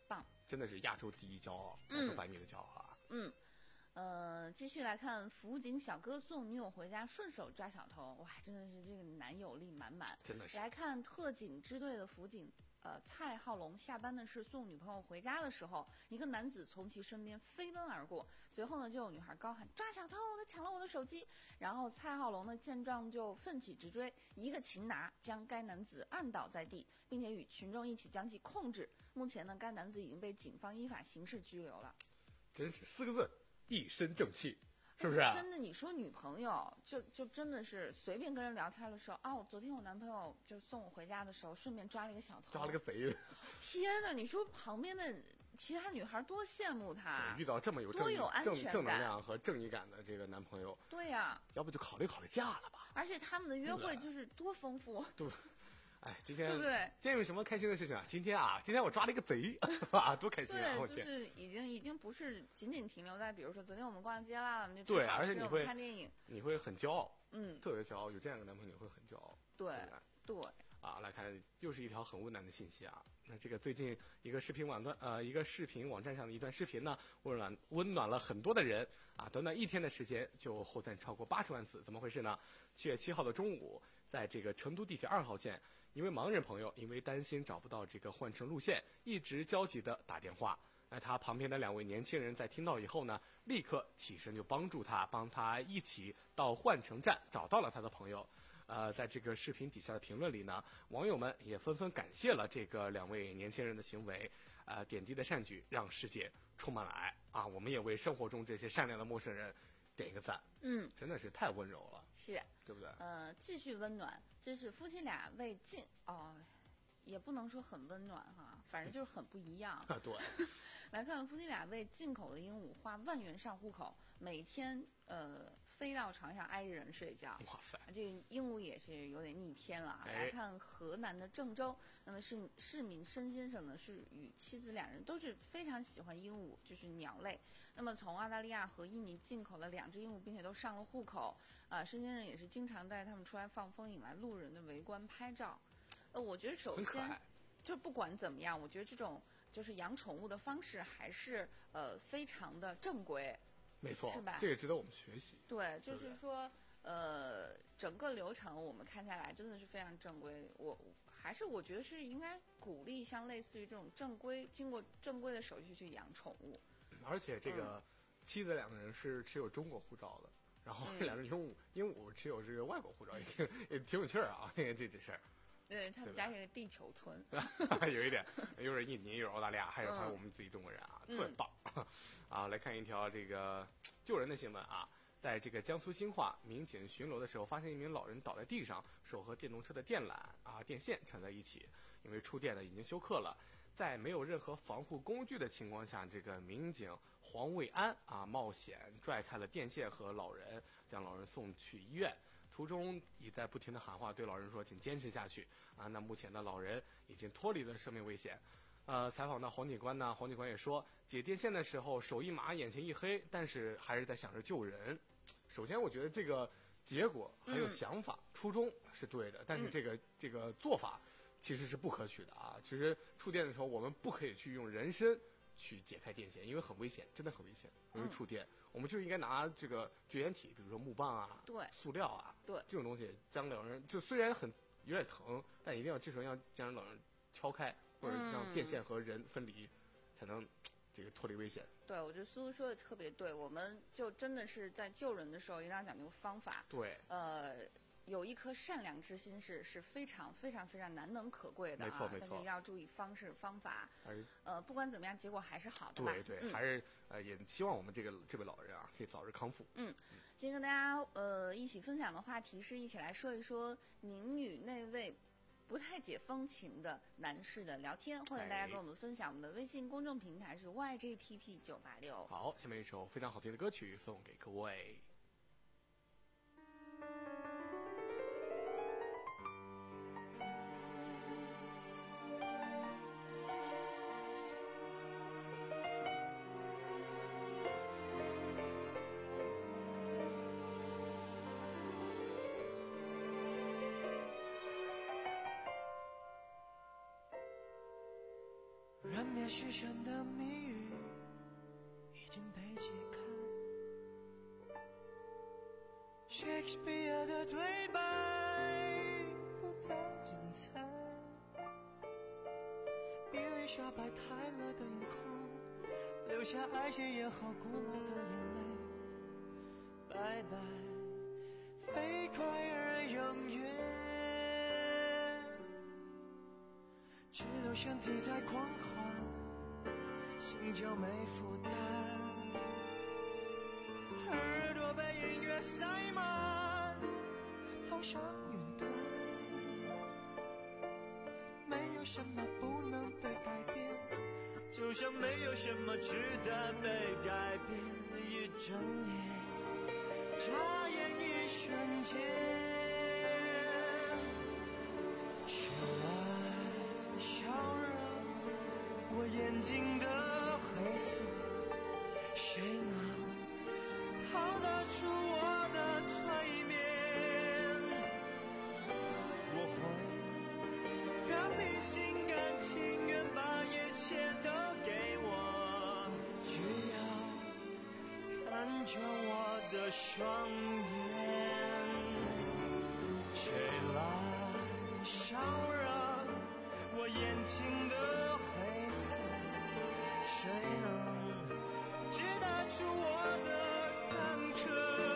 棒， 真的是亚洲第一骄傲，亚洲百米的骄傲啊。 嗯。呃，继续来看，辅警小哥送女友回家，顺手抓小偷，哇，真的是这个男友力满满。 真的是。 来看特警支队的辅警，呃，蔡浩龙下班的是送女朋友回家的时候，一个男子从其身边飞奔而过，随后呢，就有女孩高喊抓小偷，他抢了我的手机。然后蔡浩龙呢见状就奋起直追，一个擒拿将该男子按倒在地，并且与群众一起将其控制。目前呢，该男子已经被警方依法刑事拘留了。 真是四个字。一身正气，是不是、啊？ 真的，你说女朋友就就真的是随便跟人聊天的时候，哦，昨天我男朋友就送我回家的时候，顺便抓了一个小偷， 抓了个贼。 天哪！你说旁边的其他女孩多羡慕他， 遇到这么有正多有安全感、 正正能量和正义感的这个男朋友。 对呀、啊， 要不就考虑考虑嫁了吧。 而且他们的约会就是多丰富。 对。哎，今天对不对？ 今天有什么开心的事情啊？今天啊，今天我抓了一个贼啊，多开心啊！ 对，就是已经已经不是仅仅停留在，比如说昨天我们逛街啦，我们就对，而且你会看电影， 你会很骄傲， 嗯， 特别骄傲，有这样一个男朋友你会很骄傲， 对对对。 啊，来看又是一条很温暖的信息啊！那这个最近一个视频网段呃一个视频网站上的一段视频呢，温暖温暖了很多的人啊，短短一天的时间就后赞超过八十万次，怎么回事呢？七月七号的中午，在这个成都地铁二号线。一位盲人朋友因为担心找不到这个换乘路线，一直焦急地打电话。那他旁边的两位年轻人在听到以后呢，立刻起身就帮助他，帮他一起到换乘站找到了他的朋友。呃，在这个视频底下的评论里呢，网友们也纷纷感谢了这个两位年轻人的行为，呃，点滴的善举让世界充满了爱啊！我们也为生活中这些善良的陌生人点一个赞。 嗯， 真的是太温柔了， 是， 对不对？ 呃，继续温暖，这是夫妻俩为进哦，也不能说很温暖哈，反正就是很不一样。 啊，对。 来看夫妻俩为进口的鹦鹉花万元上户口，每天呃飞到床上挨着人睡觉。 哇塞， 这个鹦鹉也是有点逆天了啊！ 哎、 来看河南的郑州，那么是市民申先生呢，是与妻子两人都是非常喜欢鹦鹉，就是鸟类。那么从澳大利亚和印尼进口了两只鹦鹉，并且都上了户口。啊，申先生也是经常带他们出来放风，引来路人的围观拍照。呃，我觉得首先就不管怎么样，我觉得这种就是养宠物的方式还是呃非常的正规。 没错， 是吧？ 这个值得我们学习。 对，就是说，呃，整个流程我们看下来真的是非常正规。我还是我觉得是应该鼓励像类似于这种正规、经过正规的手续去养宠物。 而且这个、嗯、妻子两个人是持有中国护照的，然后两个鹦鹉鹦鹉持有这个外国护照，也挺也挺有趣儿啊，这这这事儿。 对他们家这个地球村， 有一点，又是印尼，又是澳大利亚，还有还有我们自己中国人啊， 嗯、 特别棒啊！来看一条这个救人的新闻啊，在这个江苏兴化，民警巡逻的时候，发现一名老人倒在地上，手和电动车的电缆啊电线缠在一起，因为触电呢已经休克了。在没有任何防护工具的情况下，这个民警黄卫安啊冒险拽开了电线和老人，将老人送去医院。途中已在不停地喊话，对老人说：“请坚持下去啊！”那目前的老人已经脱离了生命危险。呃，采访到黄警官呢，黄警官也说，解电线的时候手一麻，眼前一黑，但是还是在想着救人。首先，我觉得这个结果还有想法、嗯、初衷是对的，但是这个、嗯、这个做法其实是不可取的啊！其实触电的时候，我们不可以去用人身去解开电线，因为很危险，真的很危险，容易触电。嗯，我们就应该拿这个绝缘体，比如说木棒啊， 对， 塑料啊， 对， 这种东西将老人就虽然很有点疼，但一定要这时候要将老人敲开，或者让电线和人分离，嗯、才能这个脱离危险。 对，我觉得苏苏说的特别对，我们就真的是在救人的时候一定要讲究方法。 对， 呃。有一颗善良之心是是非常非常非常难能可贵的啊， 没错没错， 但是要注意方式方法。呃，不管怎么样，结果还是好的吧。 对对， 嗯、 还是呃，也希望我们这个这位老人啊可以早日康复。 嗯，今天跟大家呃一起分享的话题是一起来说一说您与那位不太解风情的男士的聊天，欢迎大家跟我们分享。我们的微信公众平台是 Y J T P 九八六。 好，下面一首非常好听的歌曲送给各位。 让缠绵世上的谜语已经被解开。Shakespeare 的对白不再精彩，伊丽莎白泰勒的眼眶留下爱些眼后古老的眼泪。拜拜，飞快而永远，只留身体在狂欢，心就没负担。耳朵被音乐塞满，好像云端，没有什么不能被改变，就像没有什么值得被改变。一整夜，眨眼一瞬间，谁来消融我眼睛的灰色？谁能逃得出我的催眠？我会让你心甘情愿把一切都给我，只要看着我的双眼。谁来烧热我眼睛的灰色？谁能知得出我的坎坷？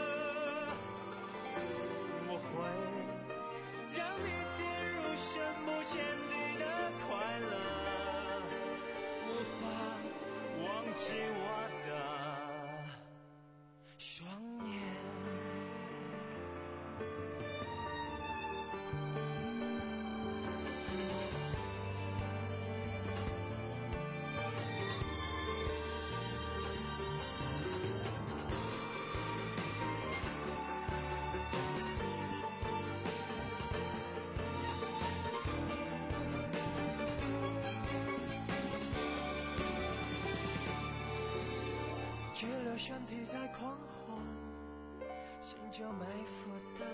我会让你跌入深不见底的快乐，无法忘记我的双眼。只留身体在狂欢，心就没负担。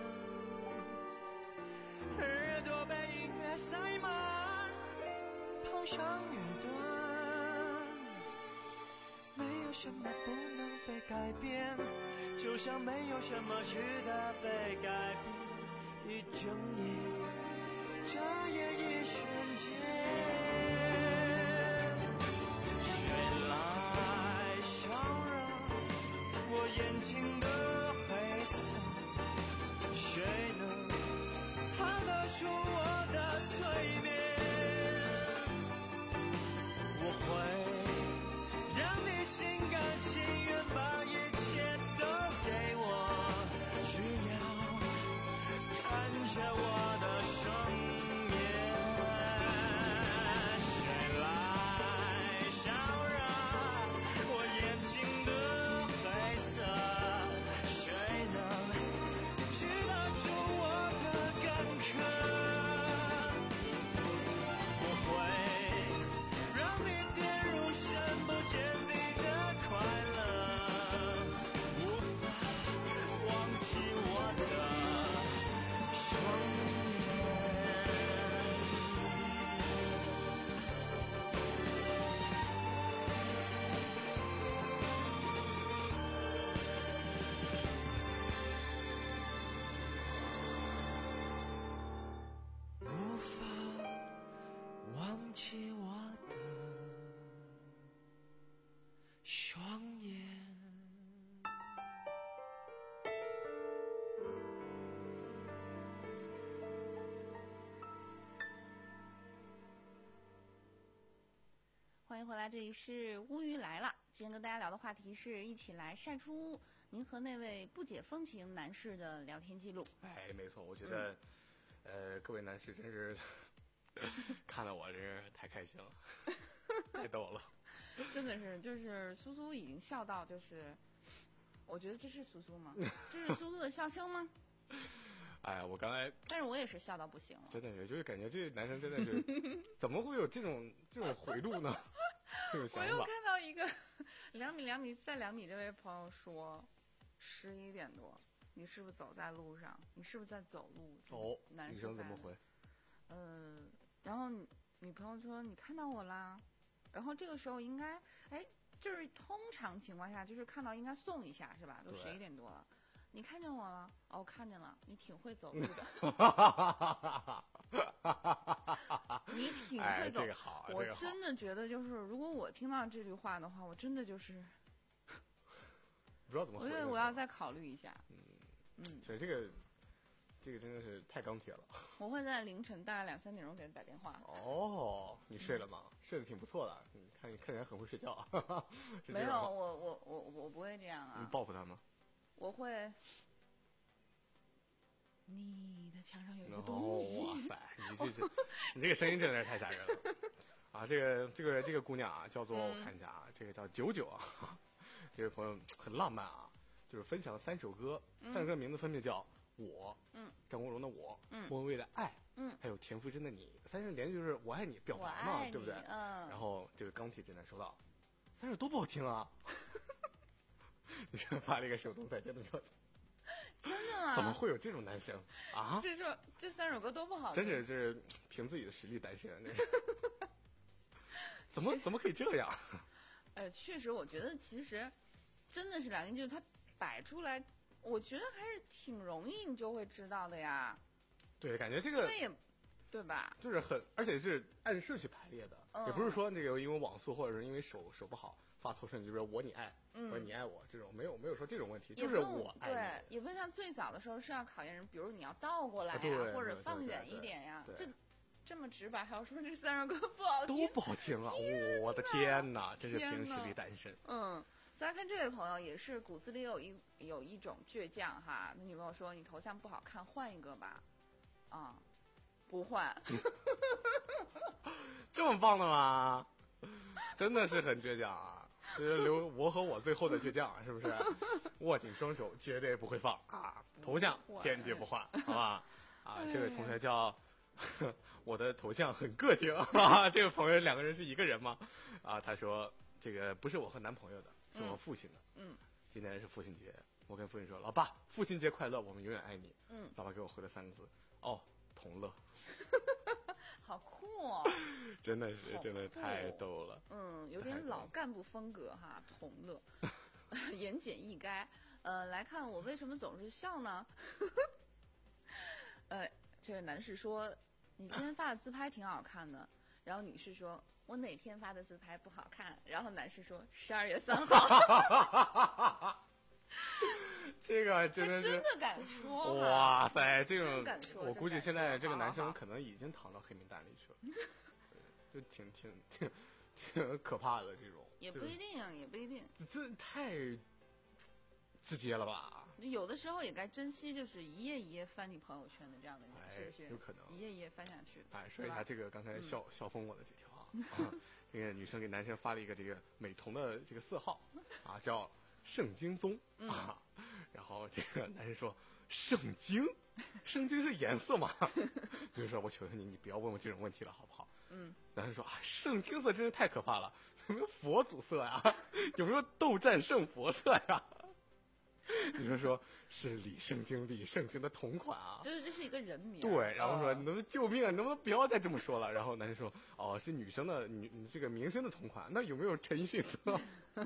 耳朵被音乐塞满，跑上云端，没有什么不能被改变，就像没有什么值得被改变。一整夜，眨眼一瞬间。我眼睛的黑色，谁能逃得出我的催眠？我会让你心甘情愿把一切都给我，只要看着我的双眼。谁来烧热我眼睛的黑色？谁能知得出我的干渴？我会让你跌入深不见底的快乐，无法忘记我的双无法忘记我的双眼。 欢迎回来，这里是乌鱼来了。今天跟大家聊的话题是一起来晒出您和那位不解风情男士的聊天记录。 哎，没错，我觉得，嗯、呃，各位男士真是看了我真是太开心了，太逗了。 真的是，就是苏苏已经笑到，就是我觉得这是苏苏吗？这是苏苏的笑声吗？ 哎呀，我刚才， 但是我也是笑到不行了。 真的是，就是感觉这男生真的是，怎么会有这种这种回路呢？这种想法。 我又看到一个两米两米再两米这位朋友说，十一点多，你是不是走在路上？你是不是在走路？ 哦， 男生女生怎么回？ 嗯、呃，然后女朋友说你看到我啦， 然后这个时候应该，哎，就是通常情况下就是看到应该送一下是吧？都十一点多了，你看见我了？哦，看见了，你挺会走路的。你挺会走， 哎、这个好， 我这个好真的觉得就是，如果我听到这句话的话，我真的就是， 不知道怎么回。 我觉得我要再考虑一下。 嗯嗯， 其实这个这个真的是太钢铁了。 我会在凌晨大概两三点钟给他打电话。 哦，你睡了吗？嗯、睡得挺不错的，你看你看起来很会睡觉。 没有，我我我我不会这样啊。 你报复他吗？ 我会。你的墙上有一个东西。 哦、哇塞，你这是你这个声音真的是太吓人了啊！这个这个这个姑娘啊，叫做、嗯、我看一下啊，这个叫九九啊，这位朋友很浪漫啊，就是分享了三首歌，嗯、三首歌名字分别叫《我》、嗯，张国荣的《我》、嗯，莫文蔚的《爱》，嗯，还有田馥甄的《你》，三者连续就是我爱你，表白嘛，对不对？嗯。然后这个钢铁直男说道：“三首多不好听啊！”你是发了一个手动再见的表情。 真的吗？ 怎么会有这种男生啊？ 这首这三首歌都不好听，真是这凭自己的实力单身，这怎么怎么可以这样？ 呃，确实，我觉得其实真的是两个，就是他摆出来，我觉得还是挺容易，你就会知道的呀。 对，感觉这个也对吧？ 就是很，而且是按顺序排列的，嗯、也不是说那个因为网速或者是因为手手不好。发错顺序，就是我你爱，嗯、或者你爱我这种，没有没有说这种问题，就是我爱你。 对，也不像最早的时候是要考验人，比如你要倒过来呀、啊，或者放远一点呀，这这么直白，还要说这三首歌不好听， 都不好听啊！我的天哪，真是凭实力单身。 嗯，再来看这位朋友，也是骨子里有一有一种倔强哈。那女朋友说你头像不好看，换一个吧。啊、嗯，不换。 这么棒的吗？真的是很倔强啊！就是留我和我最后的倔强，是不是？握紧双手，绝对不会放啊！头像坚决不换，好吧？啊，这位同学叫我的头像很个性啊。这位朋友两个人是一个人吗？啊，他说这个不是我和男朋友的，是我父亲的。嗯，今天是父亲节，我跟父亲说，老爸，父亲节快乐，我们永远爱你。嗯，老爸给我回了三个字，哦，同乐。 好酷哦！ 真的是，真的太逗了。 嗯，有点老干部风格哈，同乐，言简意赅。呃，来看我为什么总是笑呢？呃，这位男士说，你今天发的自拍挺好看的。然后女士说，我哪天发的自拍不好看？然后男士说，十二月三号。 这个真的是真的敢说， 哇塞！这种说我估计现在这个男生可能已经躺到黑名单里去了，就挺挺挺挺可怕的这种。 也不一定，啊，也不一定。 这太直接了吧？ 有的时候也该珍惜，就是一页一页翻你朋友圈的这样的人， 哎、 是不是？ 有可能一页一页翻下去。 哎，说一下这个刚才笑、嗯、笑疯我的这条啊，啊这个女生给男生发了一个这个美瞳的这个色号啊，叫。圣经宗啊，嗯、然后这个男人说：“圣经，圣经是颜色吗？”就是说我求求你，你不要问我这种问题了，好不好？嗯。男人说：“啊，圣经色真是太可怕了，有没有佛祖色呀？有没有斗战胜佛色呀？”女生说：“是李圣经，李圣经的同款啊。” 就是这是一个人名。 对，然后说：“你能不能救命啊？你能不能不要再这么说了？”然后男生说：“哦，是女生的女这个明星的同款，那有没有陈奕迅色？”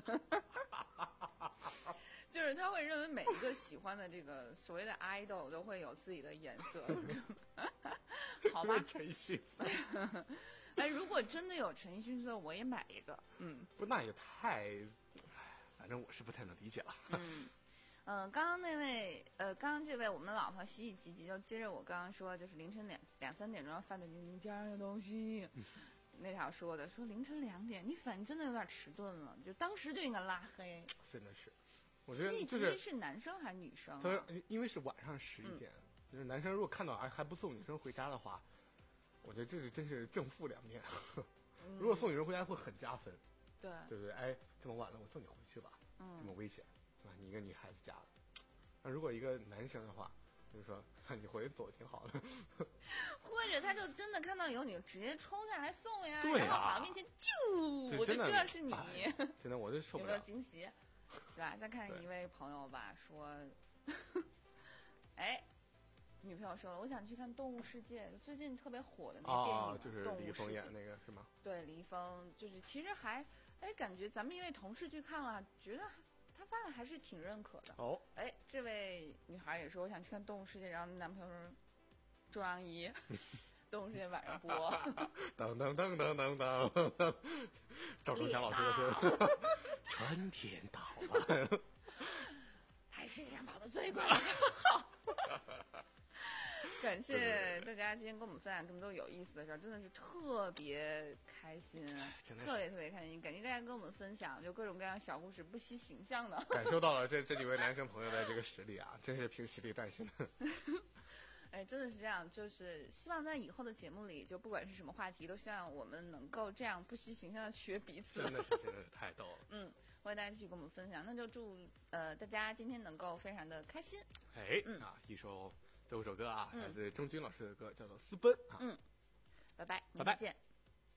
就是他会认为每一个喜欢的这个所谓的 idol 都会有自己的颜色，好吧？ 陈奕迅。 哎，如果真的有陈奕迅色，我也买一个。嗯， 不，那也太，反正我是不太能理解了。 嗯，呃，刚刚那位，呃，刚刚这位我们老婆洗洗唧唧，就接着我刚刚说，就是凌晨两两三点钟要翻的你家的东西。嗯那条说的说凌晨两点，你反应真的有点迟钝了，就当时就应该拉黑。 真的是，我觉得就是是男生还是女生、啊？ 他说因为是晚上十一点，嗯、就是男生如果看到还还不送女生回家的话，我觉得这是真是正负两面。嗯、如果送女生回家会很加分， 对对不对？哎，这么晚了，我送你回去吧，嗯、这么危险，是吧？你一个女孩子家了，那如果一个男生的话。就是说，你回去走挺好的， 或者他就真的看到以后，你就直接冲下来送呀， 对啊、 然后跑到面前就，我就知道是你， 真的我就受不了， 有没有惊喜？是吧？再看一位朋友吧，说，哎， 女朋友说了，我想去看《动物世界》，最近特别火的那个电影， 哦，就是李易峰演那个是吗？ 对，李易峰就是其实还哎感觉咱们因为同事去看了，觉得他发现还是挺认可的。 哦， 哎，这位女孩也说我想去看《动物世界》，然后男朋友说周扬怡，《动物世界》晚上播， 噔噔噔噔噔噔噔，赵忠祥老师的歌，春天到了， 还是世界上跑得最快的好。感谢大家今天跟我们分享这么多有意思的事儿，真的是特别开心，特别特别开心。感谢大家跟我们分享，就各种各样小故事，不惜形象的。 感受到了这这几位男生朋友的这个实力啊，真是凭实力诞生的。 哎，真的是这样，就是希望在以后的节目里，就不管是什么话题，都希望我们能够这样不惜形象的学彼此。 真的是，真的是太逗了。 嗯，欢迎大家继续跟我们分享，那就祝呃大家今天能够非常的开心。 哎， 嗯啊，一首最后一首歌啊， 嗯来自钟军老师的歌，叫做《私奔》啊。 嗯，拜拜， 拜拜， 明天见。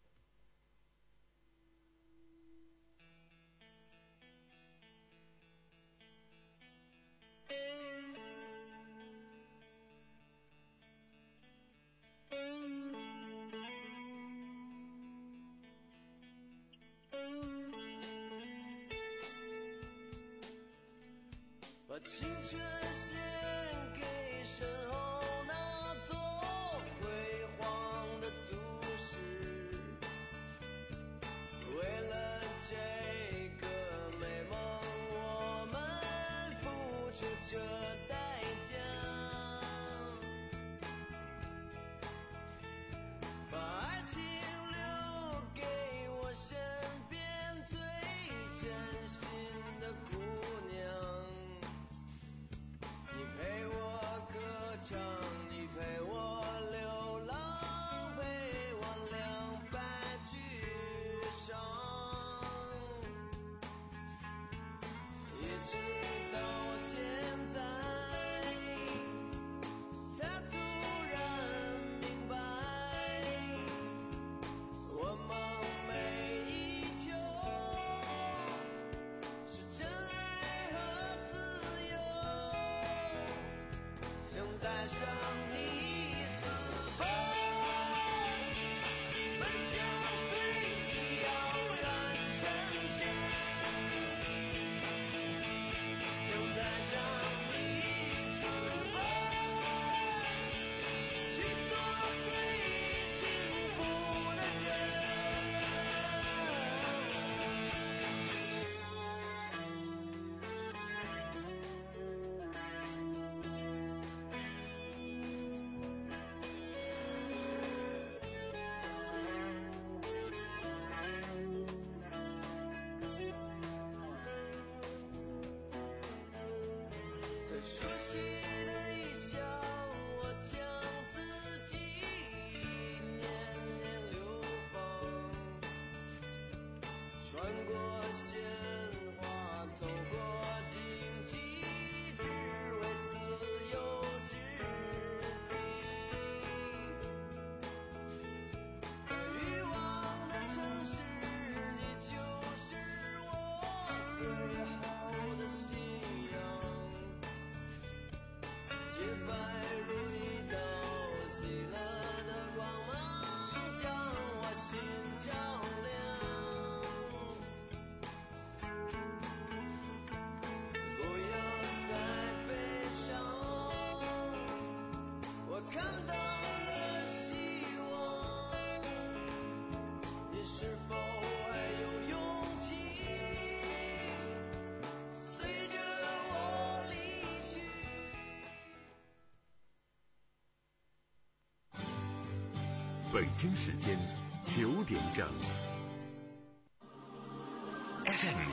把青春献给身后那座辉煌的都市，为了这个美梦，我们付出着代价，把爱情留给我身边最真心的姑娘。你陪我歌唱，你陪我流浪，陪我两败俱伤，一直到现在，才突然明白，我梦寐以求是真爱和自由。想带上你私奔，奔向最遥远城镇。想带上你私奔，去做最幸福的人。最熟悉的异乡，我将自己年年流放，穿过鲜花，走过荆棘，只为自由之地。在欲望的城市，你就是我最好的信仰。洁白如一道喜乐的光芒，将我心照亮。不要再悲伤，我看到了希望。你是否还有勇气，随着我离去？ 北京时间九点整。 F M